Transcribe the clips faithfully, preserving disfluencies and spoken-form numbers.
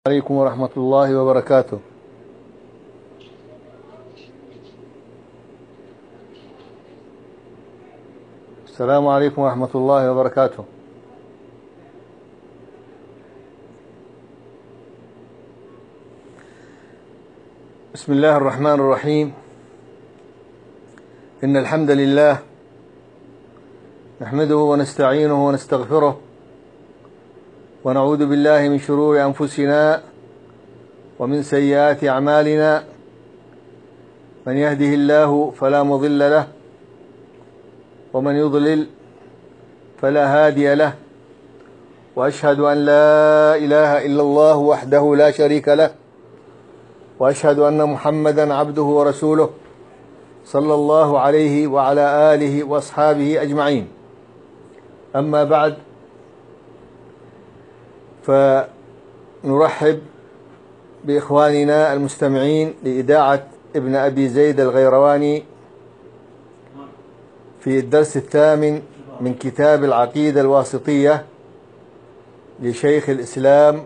عليكم ورحمة الله وبركاته. السلام عليكم ورحمة الله وبركاته. بسم الله الرحمن الرحيم. إن الحمد لله نحمده ونستعينه ونستغفره ونعوذ بالله من شرور أنفسنا ومن سيئات أعمالنا. من يهده الله فلا مضل له ومن يضلل فلا هادي له، وأشهد أن لا إله إلا الله وحده لا شريك له، وأشهد أن محمدا عبده ورسوله صلى الله عليه وعلى آله وأصحابه أجمعين. أما بعد، فنرحب بإخواننا المستمعين لإذاعة ابن أبي زيد الغيرواني في الدرس الثامن من كتاب العقيدة الواسطية لشيخ الإسلام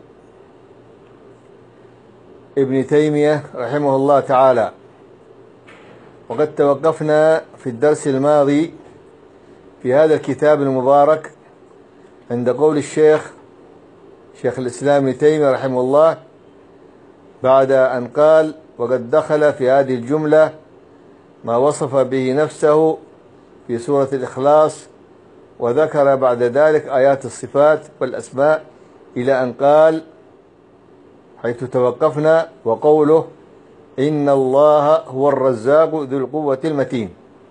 ابن تيمية رحمه الله تعالى. وقد توقفنا في الدرس الماضي في هذا الكتاب المبارك عند قول الشيخ شيخ الإسلام ابن تيمية رحمه الله، بعد أن قال: وقد دخل في هذه الجملة ما وصف به نفسه في سورة الإخلاص، وذكر بعد ذلك آيات الصفات والأسماء إلى أن قال حيث توقفنا: وقوله إن الله هو الرزاق ذو القوة المتين.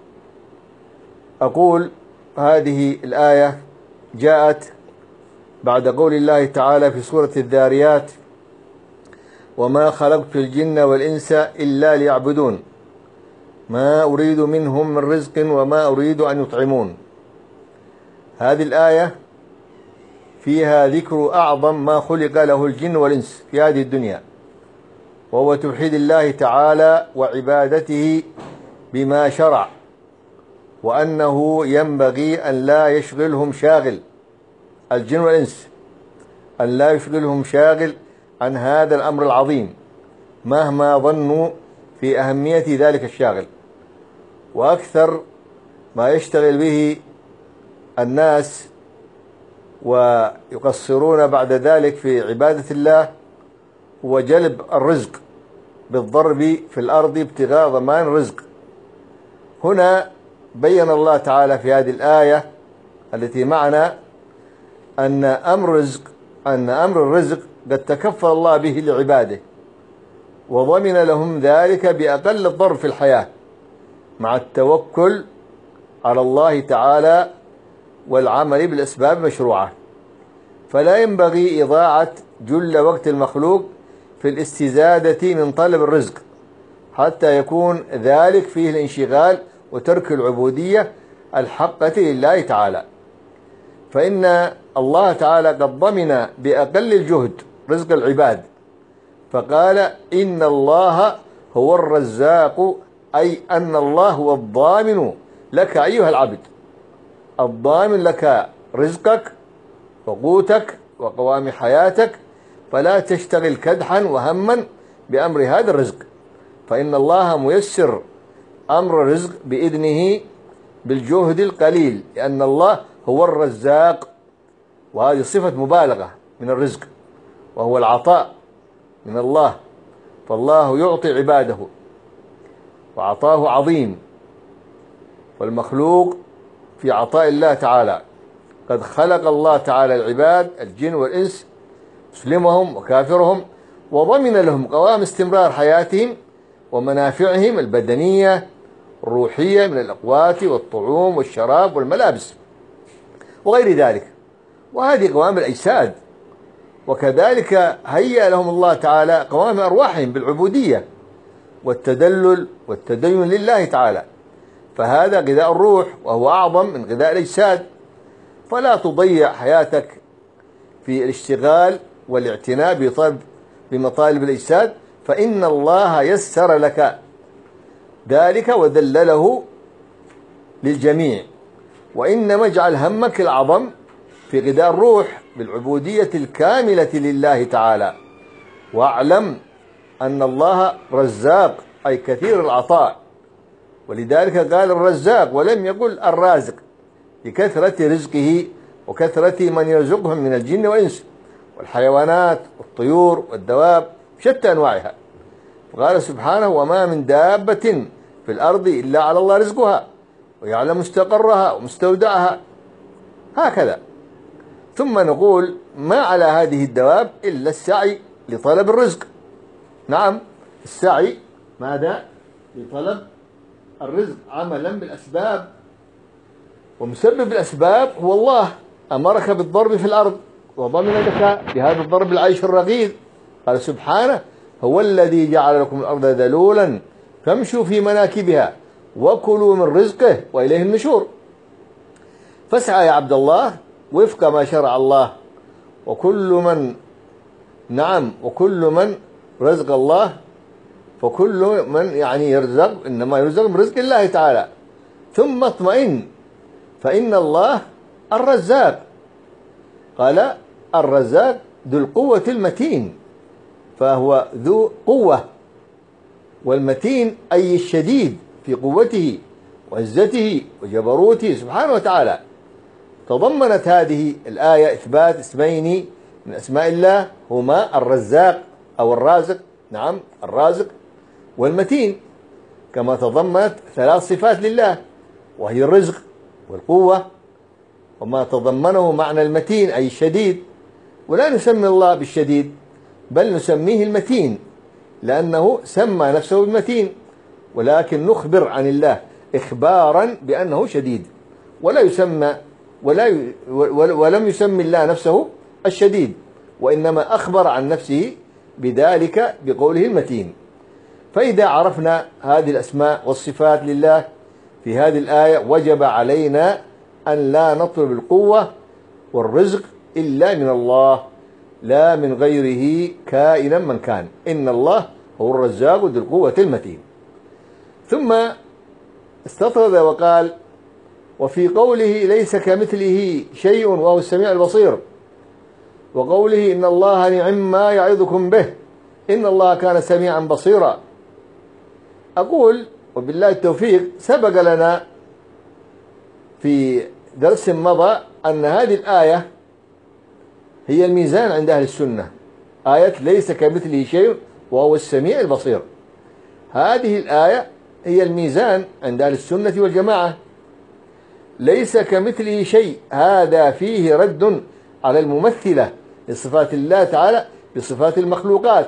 أقول هذه الآية جاءت بعد قول الله تعالى في سورة الذاريات: وما خلقت الجن والإنس إلا ليعبدون ما أريد منهم من رزق وما أريد أن يطعمون. هذه الآية فيها ذكر أعظم ما خلق له الجن والإنس في هذه الدنيا، وهو توحيد الله تعالى وعبادته بما شرع، وأنه ينبغي أن لا يشغلهم شاغل، الجن والإنس أن لا يشغلهم شاغل عن هذا الأمر العظيم مهما ظنوا في أهمية ذلك الشاغل. وأكثر ما يشتغل به الناس ويقصرون بعد ذلك في عبادة الله هو جلب الرزق بالضرب في الأرض ابتغاء ضمان الرزق. هنا بين الله تعالى في هذه الآية التي معنا أن أمر الرزق أن أمر الرزق قد تكفل الله به لعباده، وضمن لهم ذلك بأقل الضرر في الحياة مع التوكل على الله تعالى والعمل بالأسباب المشروعة. فلا ينبغي إضاعة جل وقت المخلوق في الاستزادة من طلب الرزق حتى يكون ذلك فيه الانشغال وترك العبودية الحقة لله تعالى، فإن الله تعالى قد ضمن بأقل الجهد رزق العباد، فقال: إن الله هو الرزاق، أي أن الله هو الضامن لك أيها العبد، الضامن لك رزقك وقوتك وقوام حياتك، فلا تشتغل كدحا وهما بأمر هذا الرزق، فإن الله ميسر أمر الرزق بإذنه بالجهد القليل، لأن الله هو الرزاق، وهذه صفة مبالغة من الرزق، وهو العطاء من الله، فالله يعطي عباده وعطاه عظيم، والمخلوق في عطاء الله تعالى. قد خلق الله تعالى العباد الجن والإنس، مسلمهم وكافرهم، وضمن لهم قوام استمرار حياتهم ومنافعهم البدنية الروحية من الأقوات والطعوم والشراب والملابس وغير ذلك، وهذه قوام الأجساد. وكذلك هيأ لهم الله تعالى قوام أرواحهم بالعبودية والتدلل والتدين لله تعالى، فهذا غذاء الروح وهو أعظم من غذاء الأجساد. فلا تضيع حياتك في الاشتغال والاعتناء بطلب بمطالب الأجساد، فإن الله يسر لك ذلك وذلله للجميع. وإنما اجعل همك الأعظم في غذاء الروح بالعبودية الكاملة لله تعالى، واعلم أن الله رزاق أي كثير العطاء، ولذلك قال الرزاق ولم يقل الرازق، لكثرة رزقه وكثرة من يرزقهم من الجن والإنس والحيوانات والطيور والدواب شتى أنواعها. قال سبحانه وما من دابة في الأرض إلا على الله رزقها ويعلم مستقرها ومستودعها، هكذا. ثم نقول ما على هذه الدواب إلا السعي لطلب الرزق. نعم، السعي ماذا؟ لطلب الرزق عملا بالأسباب، ومسبب الأسباب هو الله، أمرك بالضرب في الأرض وضمن لك بهذا الضرب العيش الرغيد. قال سبحانه هو الذي جعل لكم الأرض ذلولا فامشوا في مناكبها وكلوا من رزقه وإليه النشور. فاسعى يا عبد الله وفق ما شرع الله، وكل من نعم وكل من رزق الله فكل من يعني يرزق إنما يرزق من رزق الله تعالى. ثم اطمئن فإن الله الرزاق، قال الرزاق ذو القوة المتين، فهو ذو قوة، والمتين أي الشديد في قوته وعزته وجبروته سبحانه وتعالى. تضمنت هذه الآية إثبات اسمين من أسماء الله هما الرزاق أو الرازق، نعم الرازق والمتين، كما تضمنت ثلاث صفات لله وهي الرزق والقوة وما تضمنه معنى المتين أي الشديد. ولا نسمي الله بالشديد بل نسميه المتين لأنه سمى نفسه بالمتين، ولكن نخبر عن الله إخبارا بأنه شديد، ولا يسمى ولا ي... ولم يسمي الله نفسه الشديد، وإنما أخبر عن نفسه بذلك بقوله المتين. فإذا عرفنا هذه الأسماء والصفات لله في هذه الآية وجب علينا أن لا نطلب القوة والرزق إلا من الله لا من غيره كائنا من كان، إن الله هو الرزاق ذو القوة المتين. ثم استطرد وقال وفي قوله ليس كمثله شيء وهو السميع البصير، وقوله إن الله نعم ما يعظكم به إن الله كان سميعا بصيرا. أقول وبالله التوفيق سبق لنا في درس مضى أن هذه الآية هي الميزان عند أهل السنة، آية ليس كمثله شيء وهو السميع البصير. هذه الآية هي الميزان عند أهل السنة والجماعة. ليس كمثله شيء هذا فيه رد على الممثلة لصفات الله تعالى بصفات المخلوقات،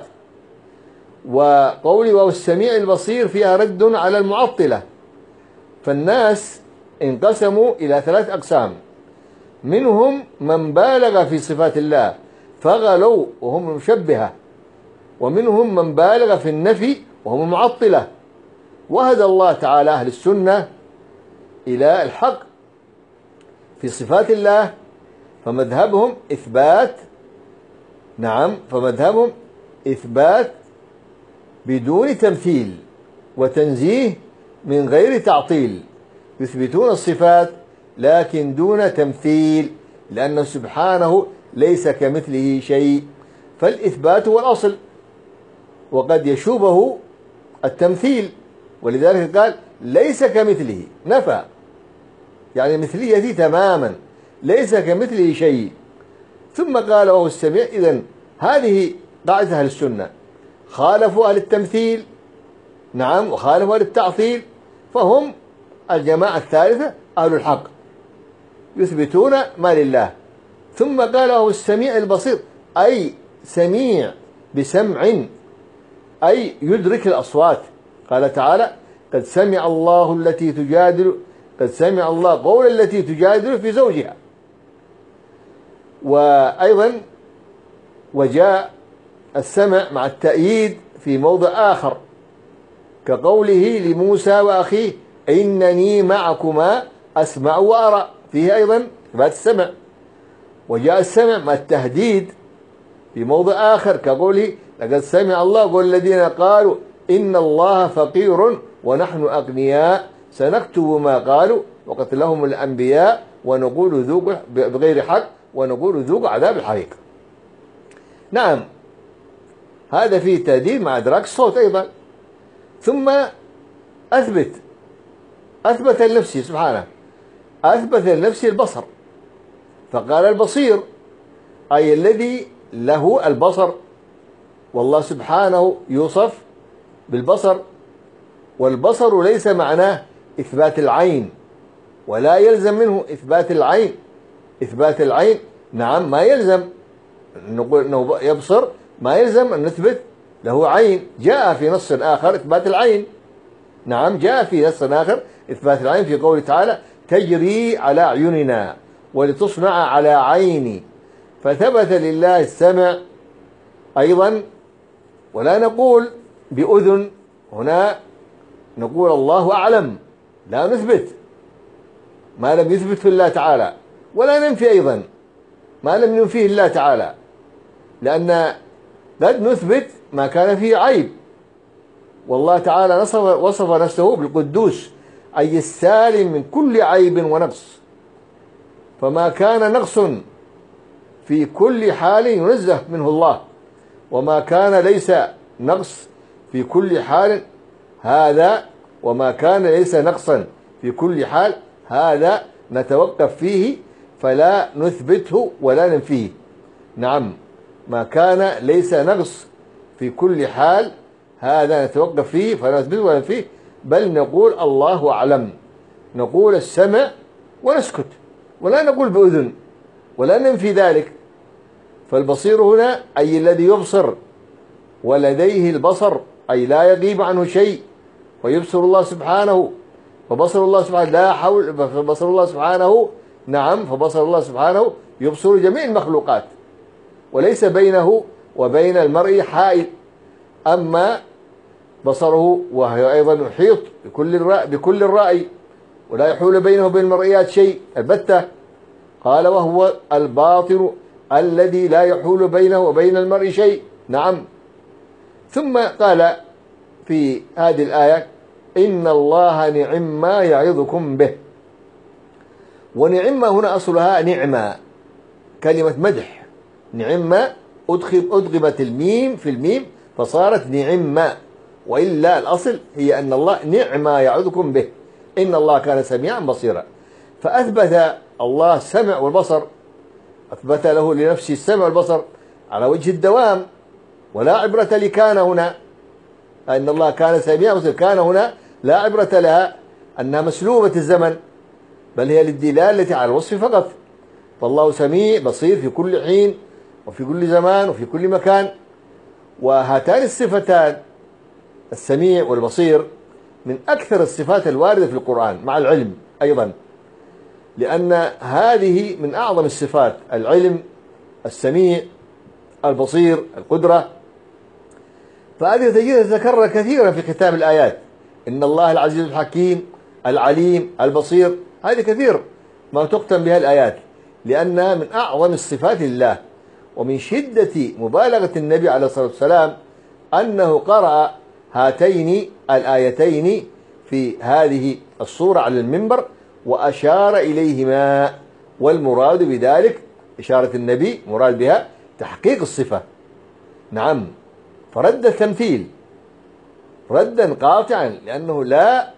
وقوله وهو السميع البصير فيها رد على المعطلة. فالناس انقسموا إلى ثلاث أقسام، منهم من بالغ في صفات الله فغلوا وهم المشبهة، ومنهم من بالغ في النفي وهم المعطلة. وهدى الله تعالى أهل السنة إلى الحق في صفات الله، فمذهبهم إثبات نعم فمذهبهم إثبات بدون تمثيل وتنزيه من غير تعطيل، يثبتون الصفات لكن دون تمثيل، لأنه سبحانه ليس كمثله شيء، فالإثبات هو الأصل، وقد يشوبه التمثيل، ولذلك قال ليس كمثله، نفى يعني مثليته تماما، ليس كمثله شيء. ثم قال وهو السميع. إذن هذه قاعدة أهل السنة، خالفوا أهل التمثيل نعم وخالفوا أهل التعطيل، فهم الجماعة الثالثة أهل الحق يثبتون ما لله. ثم قال وهو السميع البصير أي سميع بسمع أي يدرك الأصوات. قال تعالى قد سمع الله التي تجادل قد سمع الله قول التي تجادل في زوجها. وأيضا وجاء السمع مع التأييد في موضع آخر كقوله لموسى وأخيه إنني معكما أسمع وأرى، فيه أيضا إثبات السمع. وجاء السمع مع التهديد في موضع آخر كقوله لقد سمع الله قول الذين قالوا إن الله فقير ونحن أغنياء سنكتب ما قالوا وقتلهم الأنبياء ونقول ذوقوا بغير حق ونقول ذوقوا عذاب الحريق. نعم، هذا فيه تهديد مع إدراك الصوت أيضا. ثم أثبت أثبت لنفسه سبحانه، أثبت لنفسه البصر، فقال البصير، أي الذي له البصر. والله سبحانه يوصف بالبصر، والبصر ليس معناه إثبات العين، ولا يلزم منه إثبات العين. إثبات العين نعم ما يلزم نقول أنه يبصر، ما يلزم أن نثبت له عين. جاء في نص آخر إثبات العين، نعم جاء في نص آخر إثبات العين في قوله تعالى تجري على أعيننا ولتصنع على عيني، فثبت لله السمع أيضا. ولا نقول بأذن، هنا نقول الله أعلم، لا نثبت ما لم يثبت في الله تعالى، ولا ننفي أيضا ما لم ينفيه الله تعالى، لأن قد نثبت ما كان فيه عيب. والله تعالى وصف, وصف نفسه بالقدوس، أي السالم من كل عيب ونقص، فما كان نقص في كل حال ينزه منه الله، وما كان ليس نقص في كل حال هذا وما كان ليس نقصا في كل حال هذا نتوقف فيه فلا نثبته ولا ننفيه. نعم ما كان ليس نقص في كل حال هذا نتوقف فيه فلا نثبته ولا ننفيه، بل نقول الله أعلم، نقول السمع ونسكت، ولا نقول بأذن ولا ننفي ذلك. فالبصير هنا أي الذي يبصر ولديه البصر، أي لا يغيب عنه شيء، ويبصر الله سبحانه، فبصر الله سبحانه لا حول، فبصر الله سبحانه نعم فبصر الله سبحانه يبصر جميع المخلوقات، وليس بينه وبين المرء حائل. أما بصره وهو أيضا يحيط بكل الرأي, بكل الرأي ولا يحول بينه وبين المرئيات شيء البتة. قال وهو الباطن الذي لا يحول بينه وبين المرء شيء. نعم. ثم قال في هذه الآية إن الله نعم ما يعظكم به. ونعمة هنا أصلها نعمة، كلمة مدح. نعمة أدغمت الميم في الميم فصارت نعمة، وإلا الأصل هي أن الله نعم ما يعظكم به، إن الله كان سميعا بصيرا. فأثبت الله السمع والبصر، أثبت له لنفسه السمع والبصر على وجه الدوام، ولا عبرة لكان هنا أن الله كان سميعا بصيرا. كان هنا لا عبرة لها أنها مسلوبة الزمن، بل هي للدلالة على الوصف فقط. فالله سميع بصير في كل حين وفي كل زمان وفي كل مكان. وهاتان الصفتان السميع والبصير من أكثر الصفات الواردة في القرآن مع العلم أيضا، لأن هذه من أعظم الصفات، العلم، السميع، البصير، القدرة. فهذه تجدها تتكرر كثيرا في ختام الآيات، إن الله العزيز الحكيم العليم البصير، هذه كثير ما تختم بها الآيات، لأنها من أعظم الصفات لله. ومن شدة مبالغة النبي عليه الصلاة والسلام أنه قرأ هاتين الآيتين في هذه الصورة على المنبر وأشار إليهما، والمراد بذلك إشارة النبي مراد بها تحقيق الصفة. نعم. فرد التمثيل ردا قاطعا، لأنه لا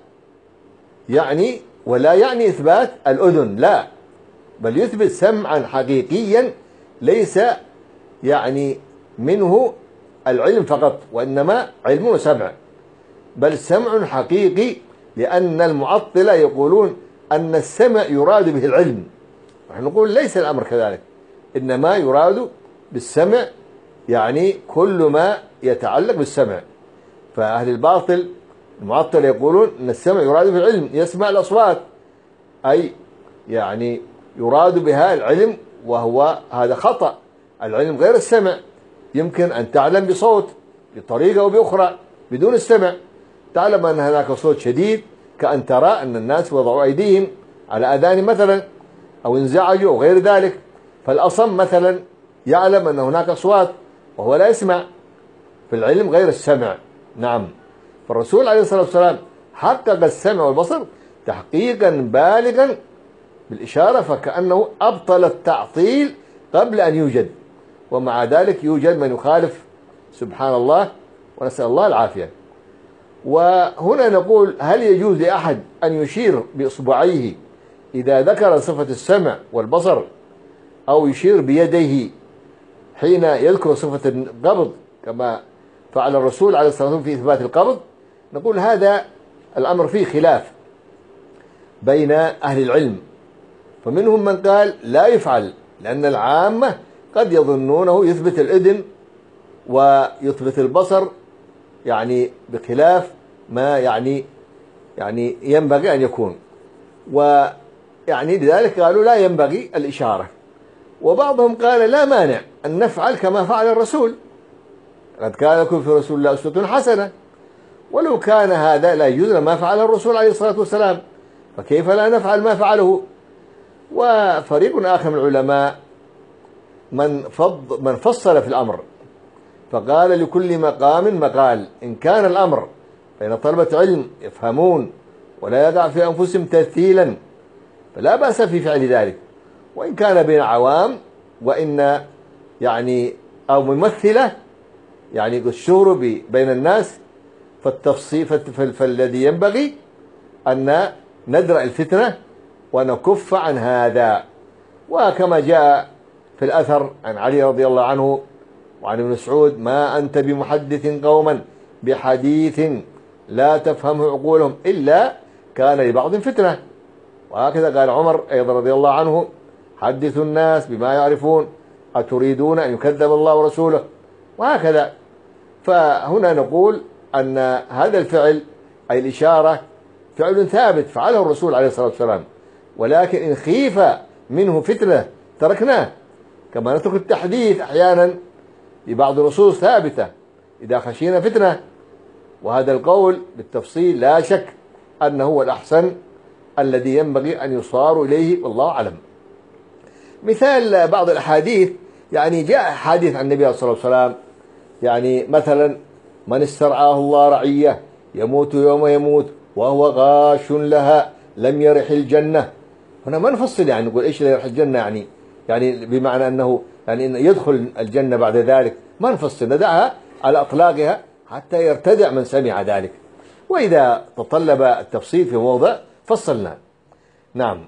يعني ولا يعني إثبات الأذن، لا، بل يثبت سمعا حقيقيا ليس يعني منه العلم فقط، وإنما علم وسمع، بل سمع حقيقي، لأن المعطلة يقولون أن السمع يراد به العلم، نحن نقول ليس الأمر كذلك، إنما يراد بالسمع يعني كل ما يتعلق بالسمع. فأهل الباطل المعطل يقولون أن السمع يراد به العلم، يسمع الأصوات، أي يعني يراد بها العلم، وهو هذا خطأ. العلم غير السمع، يمكن أن تعلم بصوت بطريقة أو بأخرى بدون السمع، تعلم أن هناك صوت شديد، كأن ترى أن الناس وضعوا أيديهم على أذان مثلا أو انزعجوا أو غير ذلك. فالأصم مثلا يعلم أن هناك أصوات وهو لا يسمع، في العلم غير السمع. نعم. فالرسول عليه الصلاة والسلام حقق السمع والبصر تحقيقا بالغا بالإشارة، فكأنه أبطل التعطيل قبل أن يوجد، ومع ذلك يوجد من يخالف سبحان الله، ونسأل الله العافية. وهنا نقول: هل يجوز لأحد أن يشير بإصبعيه إذا ذكر صفة السمع والبصر، أو يشير بيديه حين يذكر صفة القبض كما فعل الرسول عليه الصلاة والسلام في إثبات القبض؟ نقول هذا الأمر فيه خلاف بين أهل العلم، فمنهم من قال لا يفعل، لأن العامة قد يظنونه يثبت الإذن ويثبت البصر، يعني بخلاف ما يعني يعني ينبغي أن يكون، ويعني لذلك قالوا لا ينبغي الإشارة. وبعضهم قال لا مانع أن نفعل كما فعل الرسول، قد كان لكم في رسول الله أسوة حسنة، ولو كان هذا لا يجوز ما فعل الرسول عليه الصلاة والسلام، فكيف لا نفعل ما فعله؟ وفريق آخر من العلماء من فض من فصل في الأمر، فقال لكل مقام مقال، إن كان الأمر بين طلبة علم يفهمون ولا يقع في أنفسهم تمثيلا فلا بأس في فعل ذلك، وإن كان بين عوام وإن يعني أو ممثلة يعني الشهر بين الناس، فالتفصيل فالذي ينبغي أن ندرأ الفتنة ونكف عن هذا. وكما جاء في الأثر عن علي رضي الله عنه وعن ابن مسعود: ما أنت بمحدث قوما بحديث لا تفهمه عقولهم إلا كان لبعض فتنة. وهكذا قال عمر أيضا رضي الله عنه: حدثوا الناس بما يعرفون أتريدون أن يكذب الله ورسوله. وهكذا. فهنا نقول أن هذا الفعل أي الإشارة فعل ثابت فعله الرسول عليه الصلاة والسلام، ولكن إن خيف منه فتنة تركناه، كما نترك التحديث أحيانا ببعض النصوص ثابتة إذا خشينا فتنة. وهذا القول بالتفصيل لا شك أنه هو الأحسن الذي ينبغي أن يصار إليه، والله أعلم. مثال بعض الأحاديث، يعني جاء حديث عن النبي صلى الله عليه وسلم، يعني مثلا: من استرعاه الله رعية يموت يوم يموت وهو غاش لها لم يرح الجنة. هنا ما نفصل يعني نقول إيش لا يرح الجنة، يعني يعني بمعنى أنه يعني إن يدخل الجنة بعد ذلك، ما نفصل، ندعها على أطلاقها حتى يرتدع من سمع ذلك، وإذا تطلب التفصيل في موضع فصلنا. نعم.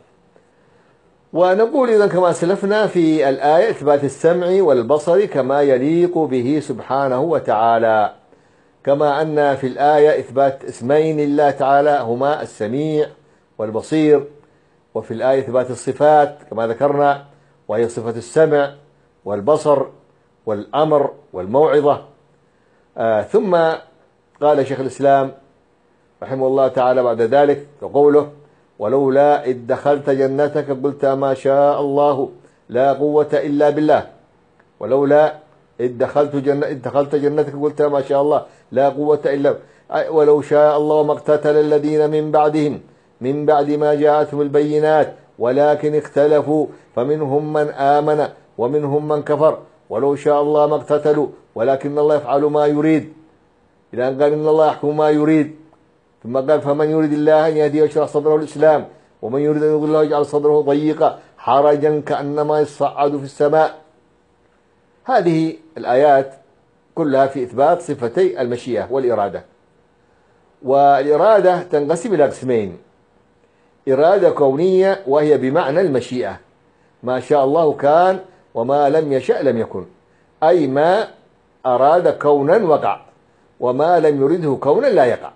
ونقول إذا كما سلفنا في الآية: إثبات السمع والبصر كما يليق به سبحانه وتعالى، كما أن في الآية إثبات اسمين لله تعالى هما السميع والبصير، وفي الآية إثبات الصفات كما ذكرنا، وهي صفة السمع والبصر والأمر والموعظة. آه ثم قال شيخ الإسلام رحمه الله تعالى بعد ذلك كقوله: ولولا إذ دخلت جنتك قلت ما شاء الله لا قوة إلا بالله. ولولا إذ دخلت جنة إذ دخلت جنتك قلت ما شاء الله لا قوة إلا بالله. ولو شاء الله ما اقتتل الذين من بعدهم من بعد ما جاءتهم البينات ولكن اختلفوا فمنهم من آمن ومنهم من كفر ولو شاء الله ما اقتتلوا ولكن الله يفعل ما يريد، إلى أن قال إن الله يحكم ما يريد. ثم قال: فمن يريد الله أن يهديه يشرح صدره الإسلام ومن يريد أن يضل الله يجعل صدره ضيقا حرجا كأنما يصعد في السماء. هذه الآيات كلها في إثبات صفتي المشيئة والإرادة. والإرادة تنقسم إلى قسمين: إرادة كونية وهي بمعنى المشيئة، ما شاء الله كان وما لم يشأ لم يكن، أي ما أراد كونا وقع وما لم يرده كونا لا يقع.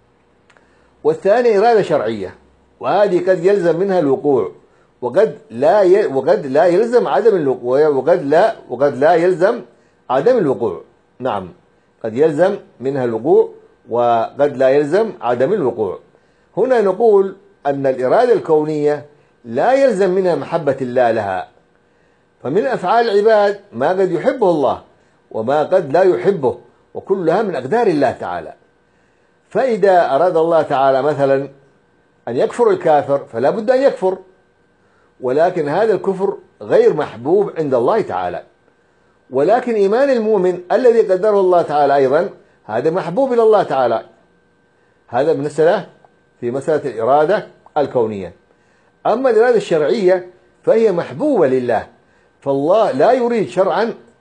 والثاني إرادة شرعية، وهذه قد يلزم منها الوقوع وقد لا ي... وقد لا يلزم عدم الوقوع وقد لا وقد لا يلزم عدم الوقوع. نعم، قد يلزم منها الوقوع وقد لا يلزم عدم الوقوع. هنا نقول أن الإرادة الكونية لا يلزم منها محبة الله لها، فمن أفعال العباد ما قد يحبه الله وما قد لا يحبه، وكلها من أقدار الله تعالى. فإذا أراد الله تعالى مثلا أن يكفر الكافر فلا بد أن يكفر، ولكن هذا الكفر غير محبوب عند الله تعالى. ولكن إيمان المؤمن الذي قدره الله تعالى أيضا هذا محبوب إلى الله تعالى. هذا بالنسبة في مسألة الإرادة الكونية. أما الإرادة الشرعية فهي محبوبة لله، فالله لا يريد شرعا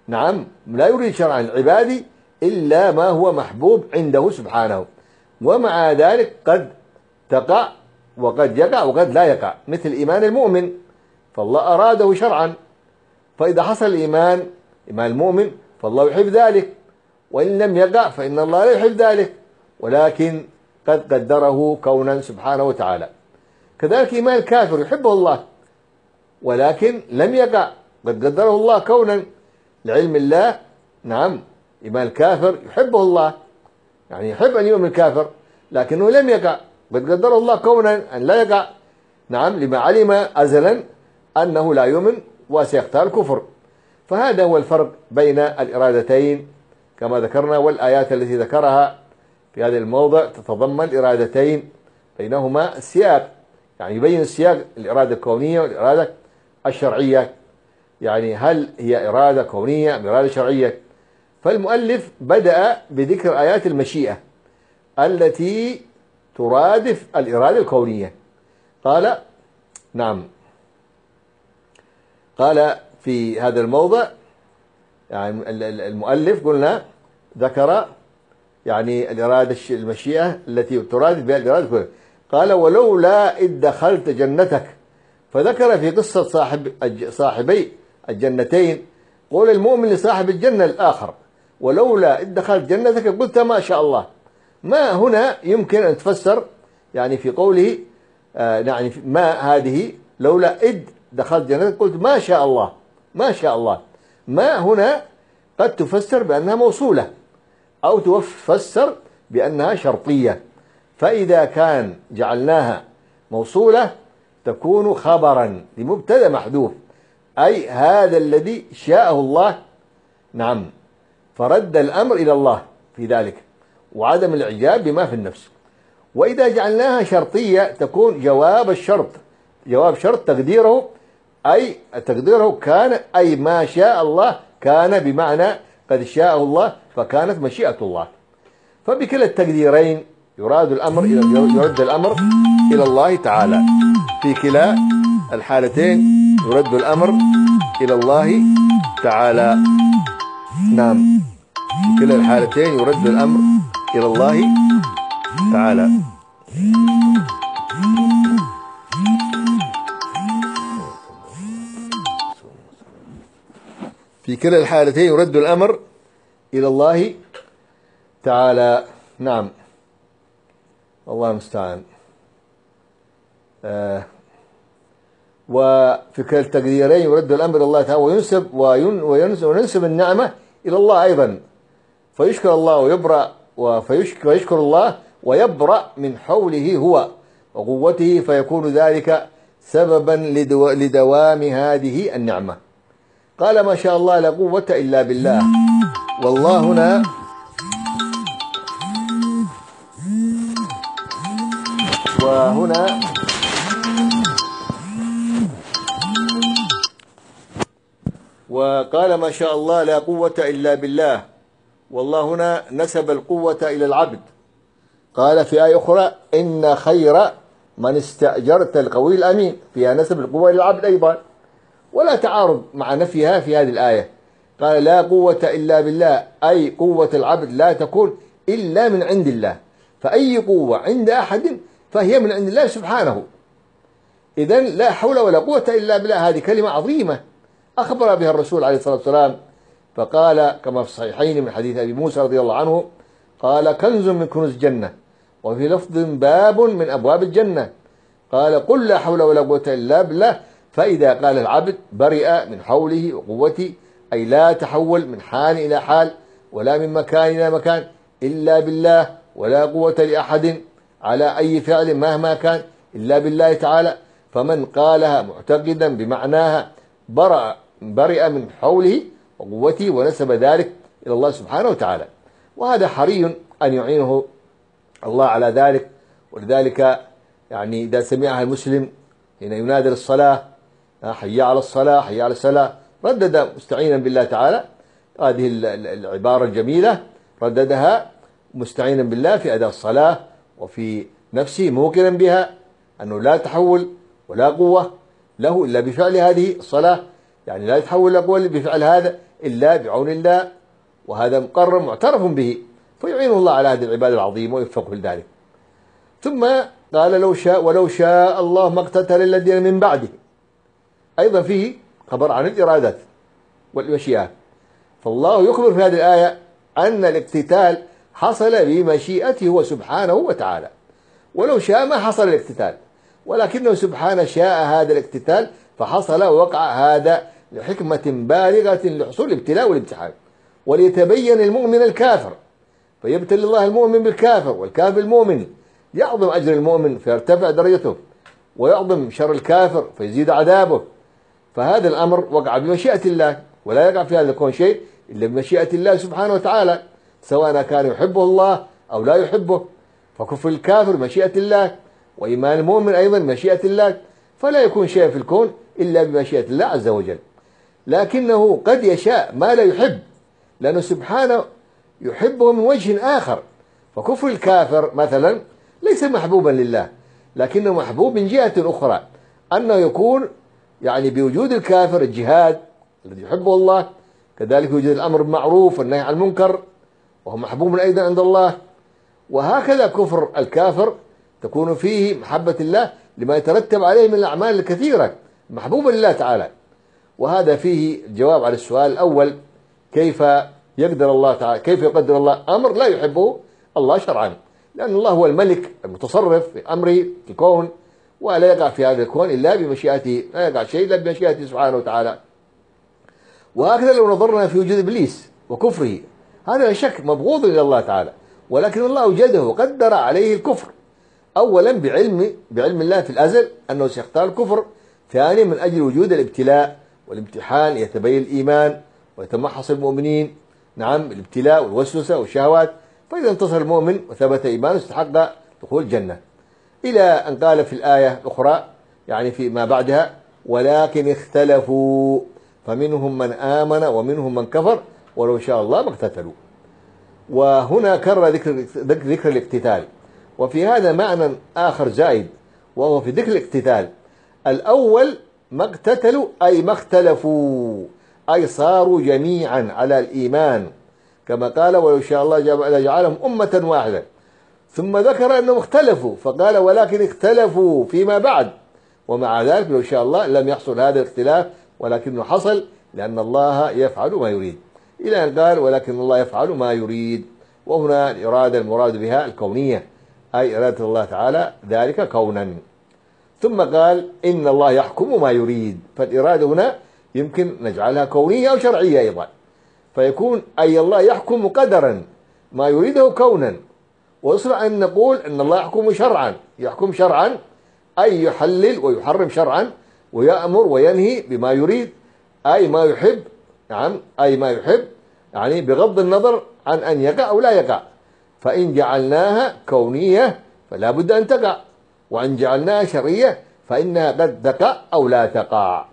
نعم لا يريد شرعا العباد إلا ما هو محبوب عنده سبحانه، ومع ذلك قد تقع وقد يقع وقد لا يقع، مثل إيمان المؤمن فالله أراده شرعا، فإذا حصل الإيمان إيمان المؤمن فالله يحب ذلك، وإن لم يقع فإن الله لا يحب ذلك، ولكن قد قدره كونا سبحانه وتعالى. كذلك إيمان الكافر يحبه الله ولكن لم يقع، قد قدره الله كونا لعلم الله. نعم إيمان الكافر يحبه الله، يعني يحب أن يؤمن الكافر لكنه لم يقع، قد قدره الله كونا أن لا يقع. نعم لما علم أزلا أنه لا يؤمن وسيختار الكفر. فهذا هو الفرق بين الإرادتين كما ذكرنا، والآيات التي ذكرها في هذا الموضع تتضمن الإرادتين بينهما السياق، يعني يبين السياق الإرادة الكونية والإرادة الشرعية، يعني هل هي إرادة كونية أم إرادة شرعية. فالمؤلف بدأ بذكر آيات المشيئة التي ترادف الإرادة الكونية. قال نعم قال في هذا الموضع، يعني المؤلف قلنا ذكر يعني الإرادة المشيئة التي ترادف بها الإرادة الكونية. قال ولولا إذ دخلت جنتك، فذكر في قصة صاحب صاحبي الجنتين قول المؤمن لصاحب الجنة الآخر ولولا إذ دخلت جنتك قلت ما شاء الله. ما هنا يمكن أن تفسر يعني في قوله آه يعني ما هذه لولا إذ دخلت جنتك قلت ما شاء الله، ما شاء الله. ما هنا قد تفسر بأنها موصولة أو تفسر بأنها شرطية، فإذا كان جعلناها موصولة تكون خبرا لمبتدأ محذوف، أي هذا الذي شاءه الله. نعم فرد الأمر إلى الله في ذلك وعدم الإعجاب بما في النفس. وإذا جعلناها شرطية تكون جواب الشرط، جواب شرط تقديره أي تقديره كان، أي ما شاء الله كان، بمعنى قد شاءه الله فكانت مشيئة الله. فبكلا التقديرين يراد الأمر إلى يرد الأمر إلى الله تعالى، في كلا الحالتين يرد الأمر إلى الله تعالى. نعم في كلا الحالتين يرد الأمر إلى الله تعالى. في كلا الحالتين يرد الأمر إلى الله تعالى. نعم الله المستعان. آه وفي كلا التقديرين يرد الأمر إلى الله تعالى وينسب وينسب, وينسب النعمة إلى الله أيضا، فيشكر الله ويبرأ ويشكر الله ويبرأ من حوله هو وقوته، فيكون ذلك سببا لدو لدوام هذه النعمة. قال ما شاء الله لا قوة إلا بالله. والله هنا وهنا وقال ما شاء الله لا قوة إلا بالله، والله هنا نسب القوة إلى العبد. قال في آية أخرى إن خير من استأجرت القوي الأمين، فيها نسب القوة إلى العبد أيضا، ولا تعارض مع نفيها في هذه الآية. قال لا قوة إلا بالله، أي قوة العبد لا تكون إلا من عند الله، فأي قوة عند أحد فهي من عند الله سبحانه. إذن لا حول ولا قوة إلا بالله، هذه كلمة عظيمة أخبر بها الرسول عليه الصلاة والسلام، فقال كما في الصحيحين من حديث أبي موسى رضي الله عنه قال كنز من كنوز الجنة، وفي لفظ باب من أبواب الجنة. قال قل لا حول ولا قوة إلا بالله، فإذا قال العبد برئ من حوله وقوته، أي لا تحول من حال إلى حال ولا من مكان إلى مكان إلا بالله، ولا قوة لأحد على أي فعل مهما كان إلا بالله تعالى. فمن قالها معتقدا بمعناها برئ برئ من حوله وقوته ونسب ذلك إلى الله سبحانه وتعالى، وهذا حري أن يعينه الله على ذلك. ولذلك يعني إذا سمعها المسلم حين ينادي للصلاة حي على الصلاة حي على الصلاة ردد مستعينا بالله تعالى هذه العبارة الجميلة، رددها مستعينا بالله في أداء الصلاة وفي نفسه موقنا بها أنه لا تحول ولا قوة له إلا بفعل هذه الصلاة، يعني لا يتحول لا قوة بفعل هذا إلا بعون الله، وهذا مقرر معترف به، فيعينه الله على هذه العبادة العظيمة ويوفقه لذلك. ثم قال لو شاء ولو شاء الله ما اقتتل الذين من بعده، أيضا فيه خبر عن الإرادات والمشيئات. فالله يخبر في هذه الآية أن الاقتتال حصل بمشيئته هو سبحانه وتعالى، ولو شاء ما حصل الاقتتال، ولكنه سبحانه شاء هذا الاقتتال فحصل ووقع هذا لحكمة بالغة لحصول الابتلاء والامتحان، وليتبين المؤمن الكافر فيبتلي الله المؤمن بالكافر والكافر المؤمن، يعظم أجر المؤمن فيرتفع درجته، ويعظم شر الكافر فيزيد عذابه. فهذا الأمر وقع بمشيئة الله، ولا يقع في هذا الكون شيء إلا بمشيئة الله سبحانه وتعالى، سواء كان يحبه الله أو لا يحبه. فكفر الكافر مشيئة الله، وإيمان المؤمن أيضا مشيئة الله، فلا يكون شيء في الكون إلا بمشيئة الله عز وجل. لكنه قد يشاء ما لا يحب، لأنه سبحانه يحبه من وجه آخر. فكفر الكافر مثلا ليس محبوبا لله، لكنه محبوب من جهة أخرى، أنه يكون يعني بوجود الكافر الجهاد الذي يحبه الله، كذلك يوجد الأمر بالمعروف والنهي عن المنكر وهو محبوب أيضا عند الله. وهكذا كفر الكافر تكون فيه محبة الله لما يترتب عليه من الأعمال الكثيرة محبوبة لله تعالى. وهذا فيه الجواب على السؤال الأول، كيف يقدر الله تعالى كيف يقدر الله أمر لا يحبه الله شرعا، لأن الله هو الملك المتصرف في أمره في الكون، ولا يقع في هذا الكون إلا بمشيئته، لا يقع شيء إلا بمشيئته سبحانه وتعالى. وهكذا لو نظرنا في وجود إبليس وكفره، هذا لا شك مبغوض إلى الله تعالى، ولكن الله أوجده وقدر عليه الكفر، أولا بعلم بعلم الله في الأزل أنه سيختار الكفر، ثانيا من أجل وجود الابتلاء والامتحان يتبين الإيمان ويتمحص المؤمنين، نعم الابتلاء والوسوسة والشهوات، فإذا انتصر المؤمن وثبت إيمانه استحق دخول الجنة. إلى أن قال في الآية الأخرى يعني في ما بعدها ولكن اختلفوا فمنهم من آمن ومنهم من كفر ولو شاء الله ما اقتتلوا. وهنا كرر ذكر ذكر الاقتتال، وفي هذا معنى آخر زائد، وهو في ذكر الاقتتال الأول ما اقتتلوا أي ما اختلفوا، أي صاروا جميعا على الإيمان، كما قال ولو شاء الله لجعلهم أمة واحدة. ثم ذكر أنهم اختلفوا فقال ولكن اختلفوا فيما بعد، ومع ذلك لو شاء الله لم يحصل هذا الاختلاف، ولكنه حصل لأن الله يفعل ما يريد، إلى أن قال ولكن الله يفعل ما يريد. وهنا الإرادة المراد بها الكونية، أي إرادة الله تعالى ذلك كونا. ثم قال إن الله يحكم ما يريد، فالإرادة هنا يمكن نجعلها كونية أو شرعية أيضا، فيكون أي الله يحكم قدرا ما يريده كونا، ويصلح أن نقول أن الله يحكم شرعا، يحكم شرعا أي يحلل ويحرم شرعا، ويأمر وينهي بما يريد أي ما يحب، نعم أي ما يحب، يعني بغض النظر عن أن يقع أو لا يقع. فإن جعلناها كونية فلا بد أن تقع، وإن جعلناها شرعية فإنها قد تقع أو لا تقع.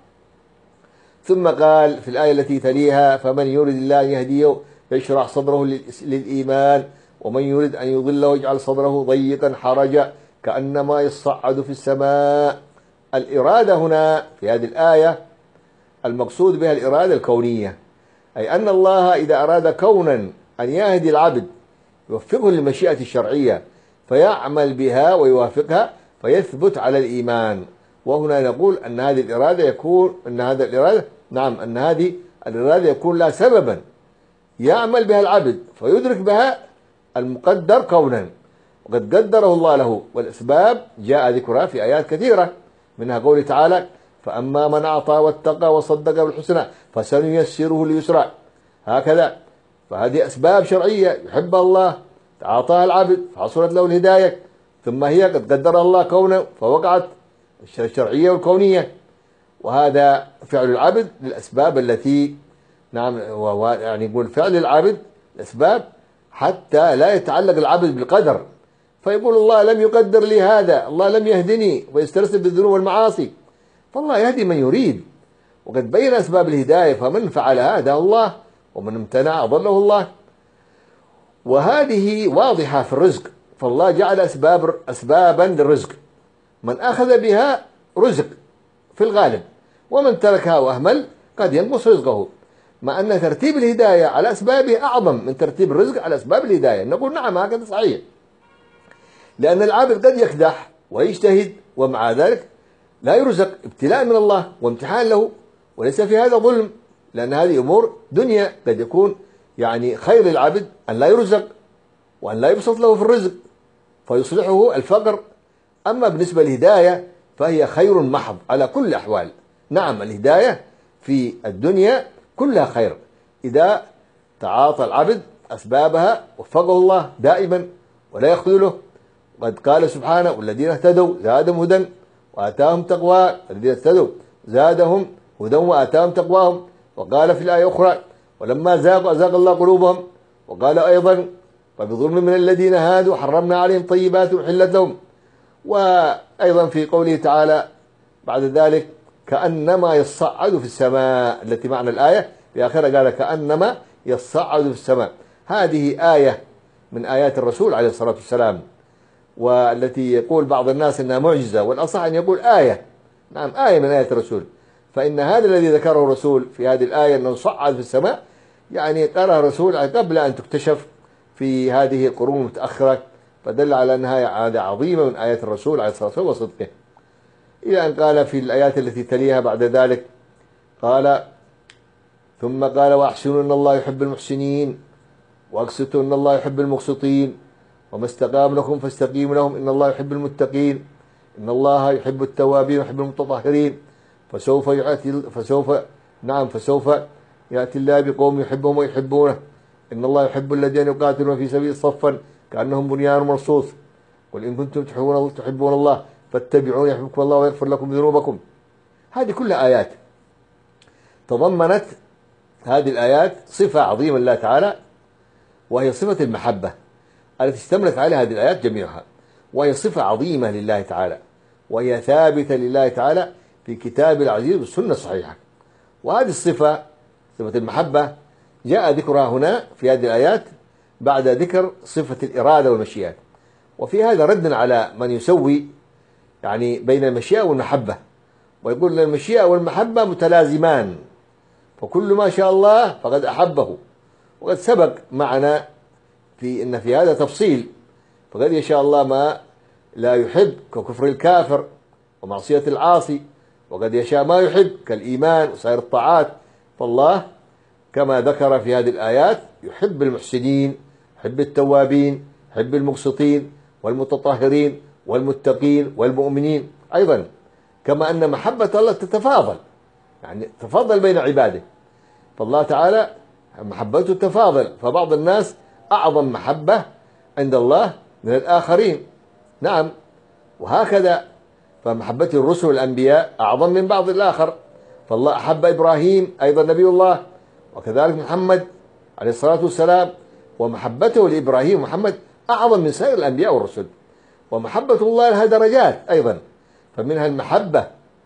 ثم قال في الآية التي تليها فمن يريد الله يهديه يشرح صدره للإيمان ومن يريد أن يضله يجعل صدره ضيقا حرجا كأنما يصعد في السماء. الإرادة هنا في هذه الآية المقصود بها الإرادة الكونية، أي أن الله إذا أراد كونا أن يهدي العبد يوفقه للمشيئة الشرعية فيعمل بها ويوافقها فيثبت على الإيمان. وهنا نقول أن هذه الإرادة يكون أن هذا الإرادة نعم أن هذه الإرادة يكون لها سببا يعمل بها العبد فيدرك بها المقدر كونا، وقد قدره الله له، والأسباب جاء ذكرها في آيات كثيرة، منها قوله تعالى فأما من أعطى واتقى وصدق بالحسنى فسنيسره لليسرى. هكذا فهذه أسباب شرعية يحبها الله تعاطاها العبد فحصلت له الهداية، ثم هي قد قدرها الله كونا فوقعت الشرعية والكونية. وهذا فعل العبد للأسباب التي نعم يعني يقول فعل العبد الأسباب حتى لا يتعلق العبد بالقدر، فيقول الله لم يقدر لي هذا، الله لم يهدني، ويسترسل بالذنوب والمعاصي. فالله يهدي من يريد، وقد بين أسباب الهداية، فمن فعل هذا الله ومن امتنع أضله الله. وهذه واضحة في الرزق، فالله جعل أسباب أسبابا للرزق، من أخذ بها رزق في الغالب، ومن تركها وأهمل قد ينقص رزقه. مع أن ترتيب الهداية على أسبابه أعظم من ترتيب الرزق على أسباب الهداية. نقول نعم هكذا صحيح، لأن العابد قد يكدح ويجتهد ومع ذلك لا يرزق، ابتلاء من الله وامتحان له، وليس في هذا ظلم، لأن هذه أمور دنيا. قد يكون يعني خير للعبد أن لا يرزق وأن لا يبسط له في الرزق فيصلحه الفقر. أما بالنسبة للهداية فهي خير محض على كل الأحوال. نعم الهداية في الدنيا كلها خير إذا تعاطى العبد أسبابها وفقه الله دائما ولا يخذله. قد قال سبحانه: والذين اهتدوا زادهم هدى وآتاهم تقوى. الذين اهتدوا زادهم هدى وآتاهم تقواهم. وقال في الآية أخرى: ولما زاغوا أزاغ الله قلوبهم. وقال أيضا: وبظلم من الذين هادوا حرمنا عليهم طيبات أحلت لهم. وأيضا في قوله تعالى بعد ذلك: كأنما يصعد في السماء، التي معنى الآية في آخرها قال: كأنما يصعد في السماء. هذه آية من آيات الرسول عليه الصلاة والسلام، والتي يقول بعض الناس إنها معجزة، والأصح أن يقول آية. نعم آية من آيات الرسول. فإن هذا الذي ذكره الرسول في هذه الآية أنه صعد في السماء، يعني قالها الرسول قبل أن تكتشف في هذه القرون المتأخرة، فدل على أنها عادة عظيمة من آيات الرسول عليه الصلاة والسلام وصدقه. إلى أن قال في الآيات التي تليها بعد ذلك قال: ثم قال: وأحسنوا إن الله يحب المحسنين وأقسطوا إن الله يحب المقسطين وما استقام لكم فاستقيموا لهم إن الله يحب المتقين إن الله يحب التوابين ويحب المتطهرين. فسوف يأتي فسوف نعم فسوف يأتي الله بقوم يحبهم ويحبونه إن الله يحب الذين يقاتلون في سبيل صفا كأنهم بنيان مرصوص. قل إن كنتم تحبون تحبون الله فاتبعوني يحببكم الله ويغفر لكم ذنوبكم. هذه كلها آيات تضمنت هذه الآيات صفة عظيمة لله تعالى، وهي صفة المحبة التي اشتملت عليها هذه الآيات جميعها، وهي صفة عظيمة لله تعالى، وهي ثابتة لله تعالى في كتاب العزيز والسنة الصحيحة. وهذه الصفة صفة المحبة جاء ذكرها هنا في هذه الآيات بعد ذكر صفة الإرادة والمشيئة. وفي هذا رد على من يسوي يعني بين المشيئة والمحبة، ويقول أن المشيئة والمحبة متلازمان، فكل ما شاء الله فقد أحبه. وقد سبق معنا في أن في هذا تفصيل، فقد يشاء الله ما لا يحب ككفر الكافر ومعصية العاصي، وقد يشاء ما يحب كالإيمان وسائر الطاعات. فالله كما ذكر في هذه الآيات يحب المحسنين، يحب التوابين، يحب المقسطين والمتطهرين والمتقين والمؤمنين أيضا. كما أن محبة الله تتفاضل، يعني تفاضل بين عباده، فالله تعالى محبته تفاضل، فبعض الناس أعظم محبة عند الله من الآخرين. نعم وهكذا، فمحبة الرسل والأنبياء أعظم من بعض الآخر، فالله أحب إبراهيم أيضا نبي الله، وكذلك محمد عليه الصلاة والسلام، ومحبته لإبراهيم ومحمد أعظم من سائر الأنبياء والرسل. ومحبة الله لها درجات أيضا، فمنها المحبة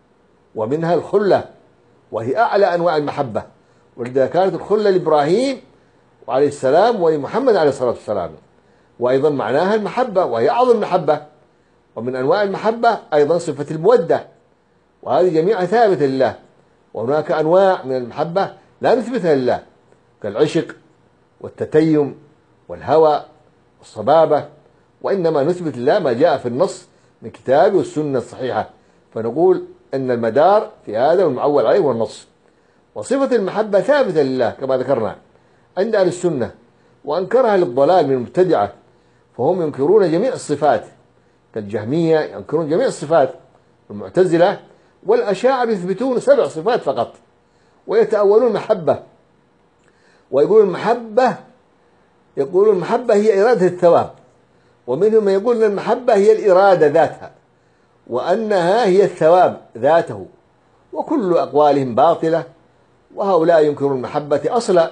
ومنها الخلة، وهي أعلى أنواع المحبة. ولذا كانت الخلة لإبراهيم عليه السلام ولمحمد عليه الصلاة والسلام، وأيضا معناها المحبة وهي أعظم محبة. ومن أنواع المحبة أيضا صفة المودة، وهذه جميعها ثابتة لله. وهناك أنواع من المحبة لا نثبتها لله، كالعشق والتتيم والهوى والصبابة، وإنما نثبت لله ما جاء في النص من كتابه والسنة الصحيحة، فنقول أن المدار في هذا والمعول عليه والنص. وصفة المحبة ثابتة لله كما ذكرنا عند أهل السنة، وأنكرها للضلال من المبتدعة، فهم ينكرون جميع الصفات، كالجهمية ينكرون جميع الصفات، المعتزلة والأشاعرة يثبتون سبع صفات فقط، ويتأولون المحبة ويقولون المحبة يقولون المحبة هي إرادة الثواب، ومنهم من يقول أن المحبة هي الإرادة ذاتها، وأنها هي الثواب ذاته، وكل أقوالهم باطلة. وهؤلاء ينكرون المحبة أصلا.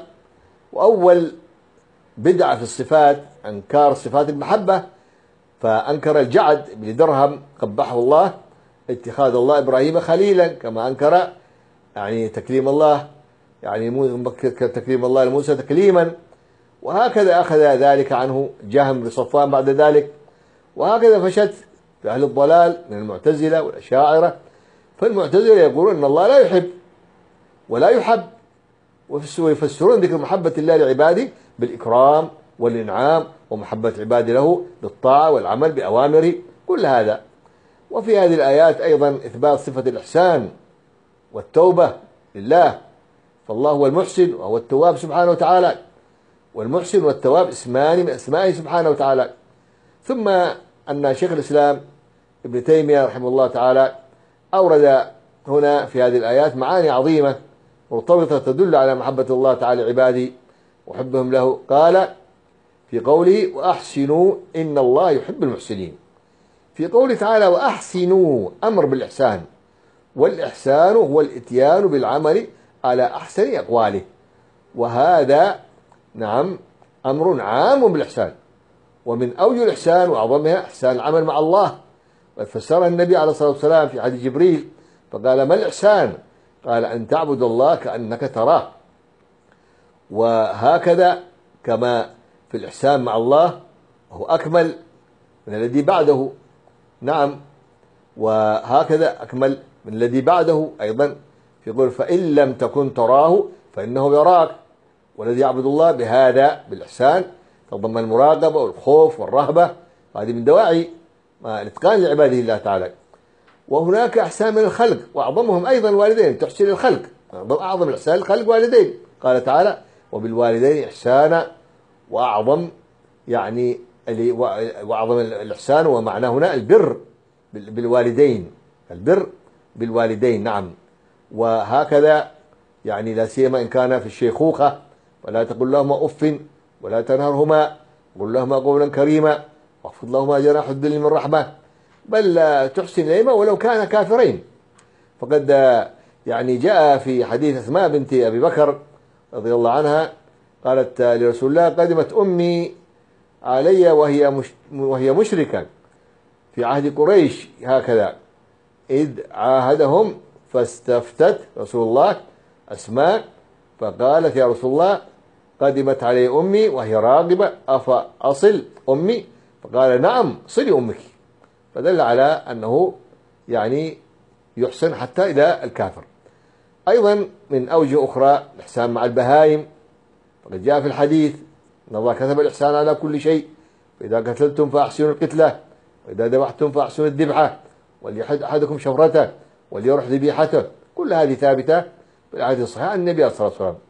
وأول بدعة في الصفات أنكار صفات المحبة، فأنكر الجعد بن درهم قبحه الله اتخاذ الله إبراهيم خليلا، كما أنكر يعني تكليم الله يعني تكليم الله لموسى تكليما. وهكذا أخذ ذلك عنه جهم بصفوان بعد ذلك. وهكذا فشت في أهل الضلال من المعتزلة والأشاعرة. فالمعتزلة يقولون أن الله لا يحب ولا يحب، ويفسرون ذكر محبة الله لعباده بالإكرام والإنعام ومحبة عباده له بالطاعة والعمل بأوامره، كل هذا. وفي هذه الآيات أيضا إثبات صفة الإحسان والتوبة لله، فالله هو المحسن وهو التواب سبحانه وتعالى، والمحسن والتواب اسمان من أسمائه سبحانه وتعالى. ثم أن شيخ الإسلام ابن تيمية رحمه الله تعالى أورد هنا في هذه الآيات معاني عظيمة مرتبطة تدل على محبة الله تعالى عباده وحبهم له. قال في قوله وأحسنوا إن الله يحب المحسنين، في قوله تعالى وأحسنوا أمر بالإحسان، والإحسان هو الإتيان بالعمل على أحسن أقواله، وهذا نعم أمر عام بالإحسان، ومن أوجه الإحسان وأعظمها إحسان العمل مع الله، وفسرها النبي عليه الصلاة والسلام في حديث جبريل فقال ما الإحسان؟ قال أن تعبد الله كأنك تراه. وهكذا كما في الإحسان مع الله وهو أكمل من الذي بعده، نعم، وهكذا أكمل من الذي بعده أيضا في قول فإن لم تكن تراه فإنه يراك. والذي يعبد الله بهذا بالإحسان تضمن المراقبة والخوف والرهبة، وهذه من دواعي الاتقان لعباده الله تعالى. وهناك إحسان من الخلق وأعظمهم أيضا الوالدين، تحسين الخلق، أعظم الإحسان الخلق والدين، قال تعالى وبالوالدين إحسانا، وأعظم يعني وأعظم الإحسان ومعناه هنا البر بالوالدين، البر بالوالدين، نعم. وهكذا يعني لا سيما إن كان في الشيخوخة ولا تقل لهما أف ولا تنهرهما، قل لهما قولا كريما واخفض لهما جناح الذل من رحمة، بل تحسن إليهما ولو كان كافرين. فقد يعني جاء في حديث أسماء بنت أبي بكر رضي الله عنها قالت لرسول الله قدمت أمي علي وهي مش وهي مشركة في عهد قريش هكذا، إذ عاهدهم فاستفتت رسول الله أسماء فقالت يا رسول الله قدمت علي أمي وهي راغبة أفأصل أمي؟ فقال نعم صلي أمك، فدل على أنه يعني يحسن حتى إلى الكافر. أيضا من أوجه أخرى الإحسان مع البهائم، فقد جاء في الحديث إن الله كتب الإحسان على كل شيء، فإذا قتلتم فأحسنوا القتلة، وإذا ذبحتم فأحسنوا الذبحة، وليحد أحدكم شفرته وليرح ذبيحته، كل هذه ثابتة في الحديث الصحيح عن النبي صلى الله عليه وسلم.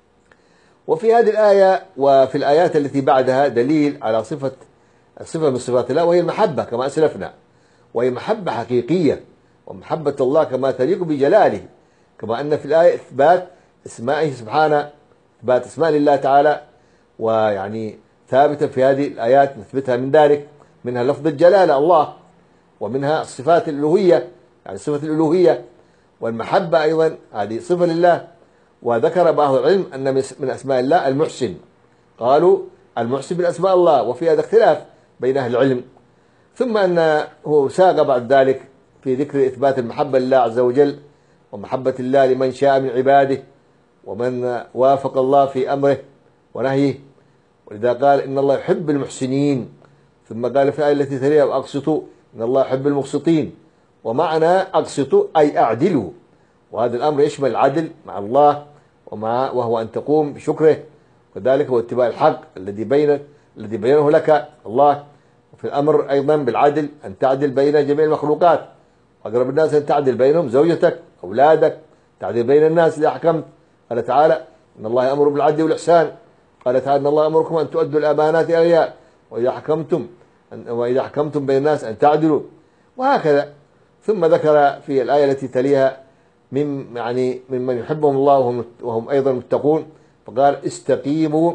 وفي هذه الآية وفي الآيات التي بعدها دليل على صفة صفة من صفات الله، وهي المحبة كما أسلفنا، وهي محبة حقيقية ومحبة الله كما تليق بجلاله، كما أن في الآية إثبات اسمائه سبحانه، إثبات اسماء لله تعالى، ويعني ثابتة في هذه الآيات نثبتها من ذلك، منها لفظ الجلالة الله، ومنها الصفات الألوهية يعني صفة الألوهية، والمحبة أيضا هذه صفة لله. وذكر بعض العلم أن من أسماء الله المحسن، قالوا المحسن من أسماء الله، وفي هذا اختلاف بين أهل العلم. ثم أنه ساق بعد ذلك في ذكر إثبات المحبة لله عز وجل ومحبة الله لمن شاء من عباده ومن وافق الله في أمره ونهيه، ولذا قال إن الله يحب المحسنين، ثم قال في الآية التي تليها وأقسطوا إن الله يحب المقسطين، ومعنى أقسطوا أي أعدلوا، وهذا الأمر يشمل العدل مع الله ومع وهو أن تقوم بشكره، وذلك هو اتباع الحق الذي بينك الذي بينه لك الله. وفي الأمر أيضا بالعدل أن تعدل بين جميع المخلوقات، وأقرب الناس أن تعدل بينهم زوجتك أولادك، تعدل بين الناس إذا حكمت. قال تعالى إن الله يأمر بالعدل والإحسان، قال تعالى إن الله أمركم أن تؤدوا الأمانات إليها وإذا حكمتم وإذا حكمتم بين الناس أن تعدلوا، وهكذا. ثم ذكر في الآية التي تليها من يعني ممن يحبهم الله وهم, وهم أيضا متقون، فقال استقيموا،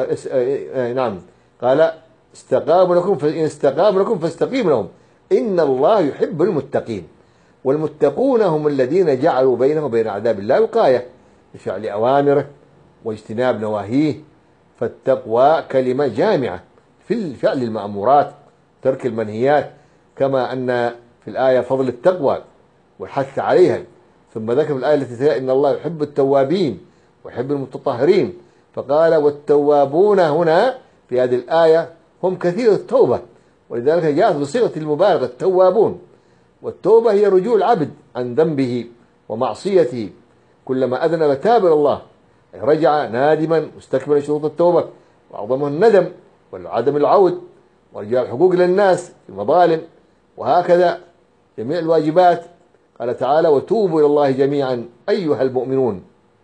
نعم قال استقاموا لكم فإن استقاموا لكم فاستقيموا لهم إن الله يحب المتقين. والمتقون هم الذين جعلوا بينهم وبين عذاب الله وقاية بفعل أوامره واجتناب نواهيه، فالتقوى كلمة جامعة في الفعل المأمورات ترك المنهيات، كما أن في الآية فضل التقوى والحث عليها. ثم ذكر في الآية التي تليها إن الله يحب التوابين ويحب المتطهرين، فقال والتوابون هنا في هذه الآية هم كثير التوبة، ولذلك جاءت بصيغة المبالغة التوابون، والتوبة هي رجوع العبد عن ذنبه ومعصيته، كلما أذنب تاب إلى الله، رجع نادما مستكملا شروط التوبة، وأعظمه الندم وعدم العود ورجاء الحقوق للناس في المظالم، وهكذا جميع الواجبات. قال تعالى: وتوبوا إلى الله جميعا أيها المؤمنون.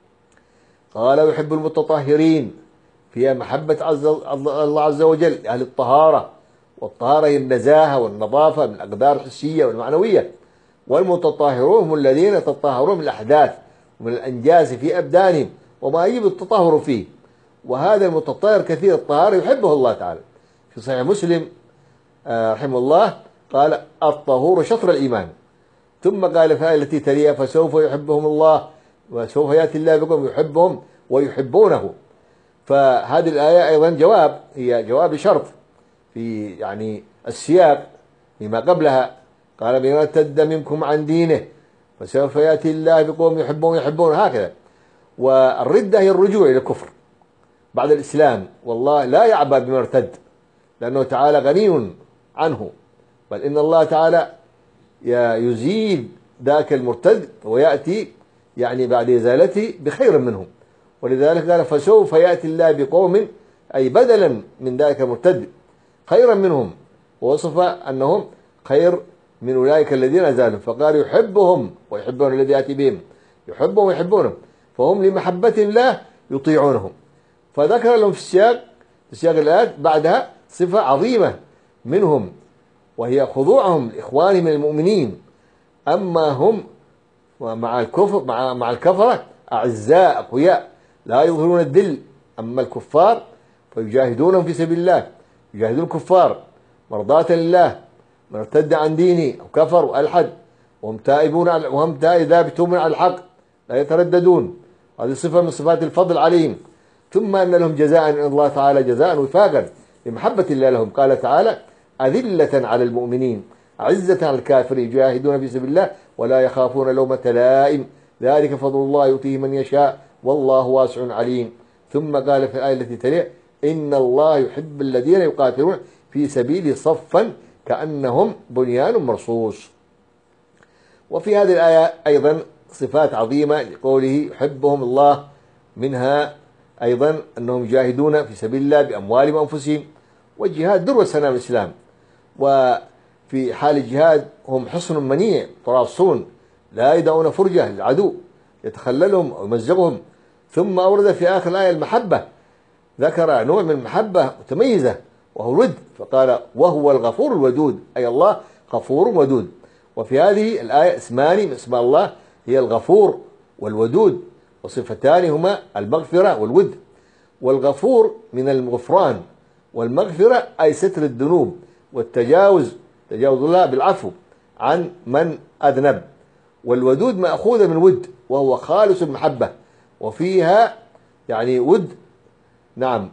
قال: يحب المتطهرين، فيها محبة عز الله عز وجل أهل الطهارة، والطهارة هي النزاهة والنظافة من الأقدار الحسية والمعنوية، والمتطهرون هم الذين يتطهرون من الأحداث ومن الأنجاس في أبدانهم وما يجب التطهر فيه. وهذا المتطهر كثير الطهارة يحبه الله تعالى. في صحيح مسلم رحمه الله قال: الطهور شطر الإيمان. ثم قال في الآية التي تليها: فسوف يحبهم الله، وسوف يأتي الله بكم يحبهم ويحبونه. فهذه الآية أيضا جواب، هي جواب شرط في يعني السياق لما قبلها. قال: من ارتد منكم عن دينه فسوف يأتي الله بقوم يحبون يحبون، هكذا. والردة هي الرجوع إلى الكفر بعد الإسلام، والله لا يعبأ بما ارتد، لأنه تعالى غني عنه، بل إن الله تعالى يزيل ذاك المرتد ويأتي يعني بعد إزالته بخير منهم. ولذلك قال: فسوف يأتي الله بقوم، أي بدلا من ذلك المرتد خيرا منهم، ووصف أنهم خير من أولئك الذين أزالهم، فقال: يحبهم ويحبون الذي يأتي بهم، يحبهم ويحبونهم، فهم لمحبة الله يطيعونهم. فذكر لهم في السياق في سياق الآيات بعدها صفة عظيمة منهم، وهي خضوعهم لإخوانهم من المؤمنين. أما هم مع الكفر مع مع الكفرة أعزاء أقوياء لا يظهرون الذل. أما الكفار فيجاهدونهم في سبيل الله، يجاهدون الكفار مرضاة لله. من ارتد عن دينه أو كفر وألحد وهم تائبون وهم ثابتون على الحق لا يترددون، هذه صفة من صفات الفضل عليهم. ثم أن لهم جزاء إن الله تعالى جزاء وفاقا لمحبة الله لهم. قال تعالى: أذلة على المؤمنين عزة على الكافرين يجاهدون في سبيل الله ولا يخافون لومة لائم، ذلك فضل الله يؤتيه من يشاء والله واسع عليم. ثم قال في الآية التي تليها: إن الله يحب الذين يقاتلون في سبيله صفا كأنهم بنيان مرصوص. وفي هذه الآية أيضا صفات عظيمة لقوله يحبهم الله، منها أيضا أنهم يجاهدون في سبيل الله بأموالهم وأنفسهم، والجهاد ذروة سنام الإسلام، وفي حال الجهاد هم حصن منيع تراصون لا يدعون فرجة للعدو يتخللهم أو يمزقهم. ثم أورد في آخر الآية المحبة، ذكر نوع من المحبة متميزة وهو الود، فقال: وهو الغفور الودود، أي الله غفور ودود. وفي هذه الآية اسمان من اسماء الله هي الغفور والودود، وصفتان هما المغفرة والود. والغفور من الغفران، والمغفرة أي ستر الذنوب والتجاوز، تجاوز الله بالعفو عن من أذنب. والودود مأخوذ من ود وهو خالص المحبة، وفيها يعني ود، نعم،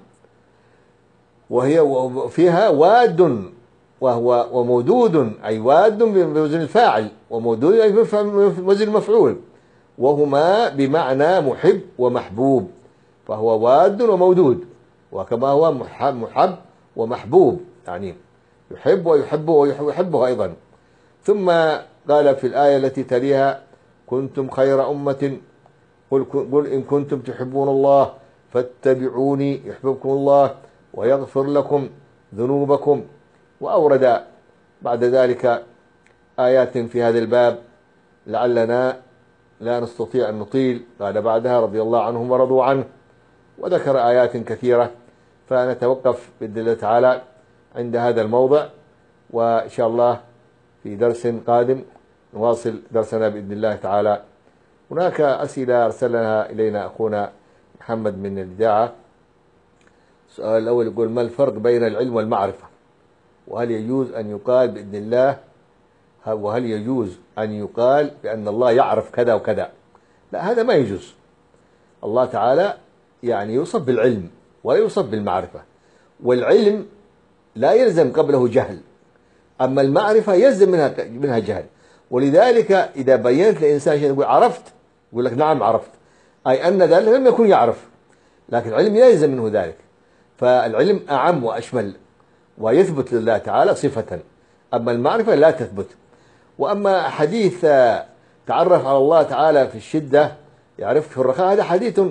وهي فيها واد وهو ومودود، أي واد بوزن الفاعل، ومودود أي بوزن المفعول، وهما بمعنى محب ومحبوب، فهو واد ومودود، وكما هو محب ومحبوب، يعني يحب ويحبه ويحبه أيضا. ثم قال في الآية التي تليها: كنتم خير أمة قل, قل إن كنتم تحبون الله فاتبعوني يحببكم الله ويغفر لكم ذنوبكم. وأورد بعد ذلك آيات في هذا الباب لعلنا لا نستطيع أن نطيل. قال بعدها: رضي الله عنهم ورضوا عنه، وذكر آيات كثيرة، فنتوقف بإذن الله تعالى عند هذا الموضع، وإن شاء الله في درس قادم نواصل درسنا بإذن الله تعالى. هناك أسئلة أرسلها إلينا أخونا محمد من الإذاعة. السؤال الأول يقول: ما الفرق بين العلم والمعرفة؟ وهل يجوز أن يقال بإذن الله وهل يجوز أن يقال بأن الله يعرف كذا وكذا؟ لا، هذا ما يجوز. الله تعالى يعني يوصف بالعلم ولا يوصف بالمعرفة، والعلم لا يلزم قبله جهل، أما المعرفة يلزم منها منها جهل. ولذلك إذا بينت لإنسان شيء يقول عرفت، يقول لك نعم عرفت، أي أن ذلك لم يكن يعرف، لكن العلم لا يلزم منه ذلك. فالعلم أعم وأشمل ويثبت لله تعالى صفة، أما المعرفة لا تثبت. وأما حديث تعرف على الله تعالى في الشدة يعرفك في الرخاء، هذا حديث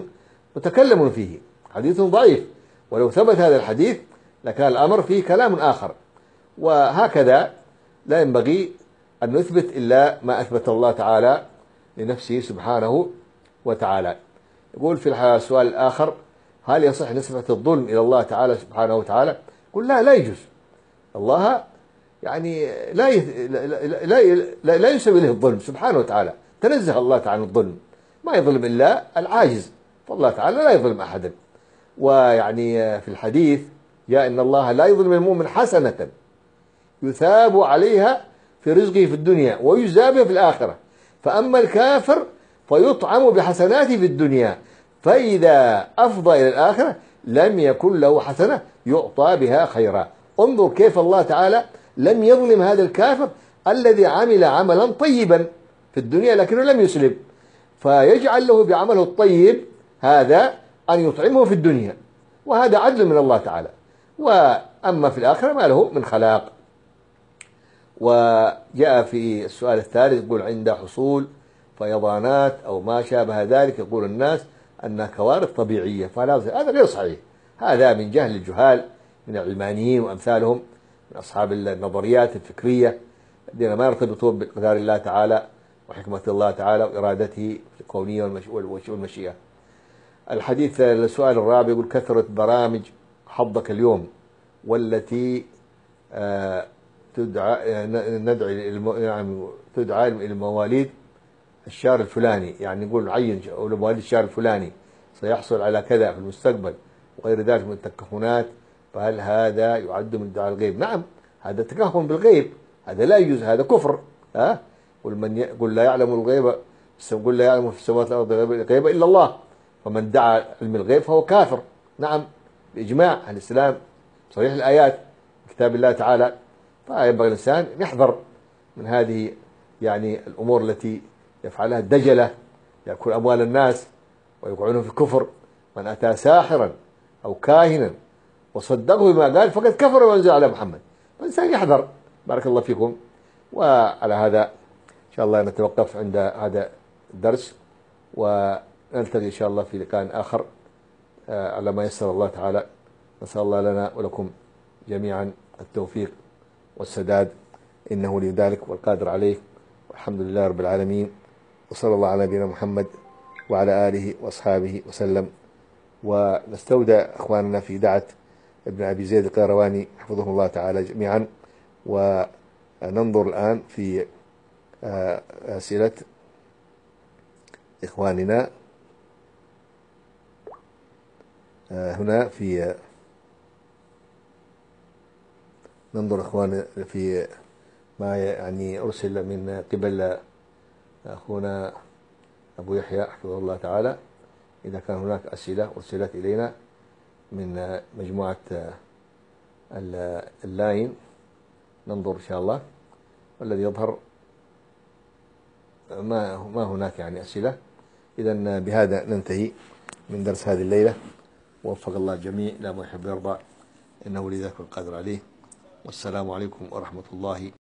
متكلم فيه، حديث ضعيف، ولو ثبت هذا الحديث لكان الأمر فيه كلام آخر. وهكذا لا ينبغي أن نثبت إلا ما أثبت الله تعالى لنفسه سبحانه وتعالى. يقول في السؤال الآخر: هل يصح نسبة الظلم إلى الله تعالى سبحانه وتعالى؟ قل لا، لا يجوز. الله يعني لا لا لا, لا, لا ينسب إليه الظلم سبحانه وتعالى، تنزه الله تعالى عن الظلم، ما يظلم إلا العاجز، فالله تعالى لا يظلم أحدا. ويعني في الحديث جاء إن الله لا يظلم المؤمن حسنة يثاب عليها في رزقه في الدنيا ويجزى بها في الآخرة، فأما الكافر فيطعم بحسناته في الدنيا، فإذا أفضى إلى الآخرة لم يكن له حسنة يعطى بها خيرا. انظر كيف الله تعالى لم يظلم هذا الكافر الذي عمل عملا طيبا في الدنيا لكنه لم يسلم، فيجعل له بعمله الطيب هذا أن يطعمه في الدنيا، وهذا عدل من الله تعالى. وأما في الآخرة ما له من خلاق. وجاء في السؤال الثالث يقول: عند حصول فيضانات أو ما شابه ذلك يقول الناس أنها كوارث طبيعية، فهذا غير صحيح، هذا من جهل الجهال من العلمانيين وأمثالهم من أصحاب النظريات الفكرية الذين ما يرتبطون بقدر الله تعالى وحكمة الله تعالى وإرادته الكونية والمشيئة. الحديث السؤال الرابع يقول: كثرة برامج حظك اليوم والتي تدعى ندعي يعني تدعى المواليد الشهر الفلاني، يعني نقول عين مواليد الشهر الفلاني سيحصل على كذا في المستقبل وغير ذلك من التكهنات، فهل هذا يعد من ادعاء الغيب؟ نعم، هذا تكهن بالغيب، هذا لا يجوز، هذا كفر. ها قل من يقول لا يعلم الغيب، قل لا يعلم في السماوات والارض الغيب الا الله، فمن دعا علم الغيب فهو كافر. نعم، باجماع الاسلام، صريح الايات كتاب الله تعالى. فينبغي الانسان يحذر من هذه يعني الامور التي يفعلها الدجله، ياكل اموال الناس ويوقعونهم في كفر. من اتى ساحرا او كاهنا وصدقه بما قال فقد كفر وانزل على محمد. فالانسان يحذر. بارك الله فيكم. وعلى هذا ان شاء الله نتوقف عند هذا الدرس، ونلتقي ان شاء الله في لقاء اخر على ما يسر الله تعالى. نسال الله لنا ولكم جميعا التوفيق والسداد، انه ولي ذلك والقادر عليه، والحمد لله رب العالمين، وصلى الله على نبينا محمد وعلى اله واصحابه وسلم. ونستودع اخواننا في دعة ابن ابي زيد القيرواني حفظه الله تعالى جميعا. وننظر الان في اسئلة اخواننا هنا، في ننظر اخواننا في ما يعني ارسل من قبل اخونا ابو يحيى حفظه الله تعالى. اذا كان هناك اسئله ارسلت الينا من مجموعه اللاين ننظر ان شاء الله، والذي يظهر ما ما هناك يعني اسئله. اذا بهذا ننتهي من درس هذه الليله، ووفق الله الجميع الى ما يحب ويرضى، انه لذلك القادر عليه. والسلام عليكم ورحمه الله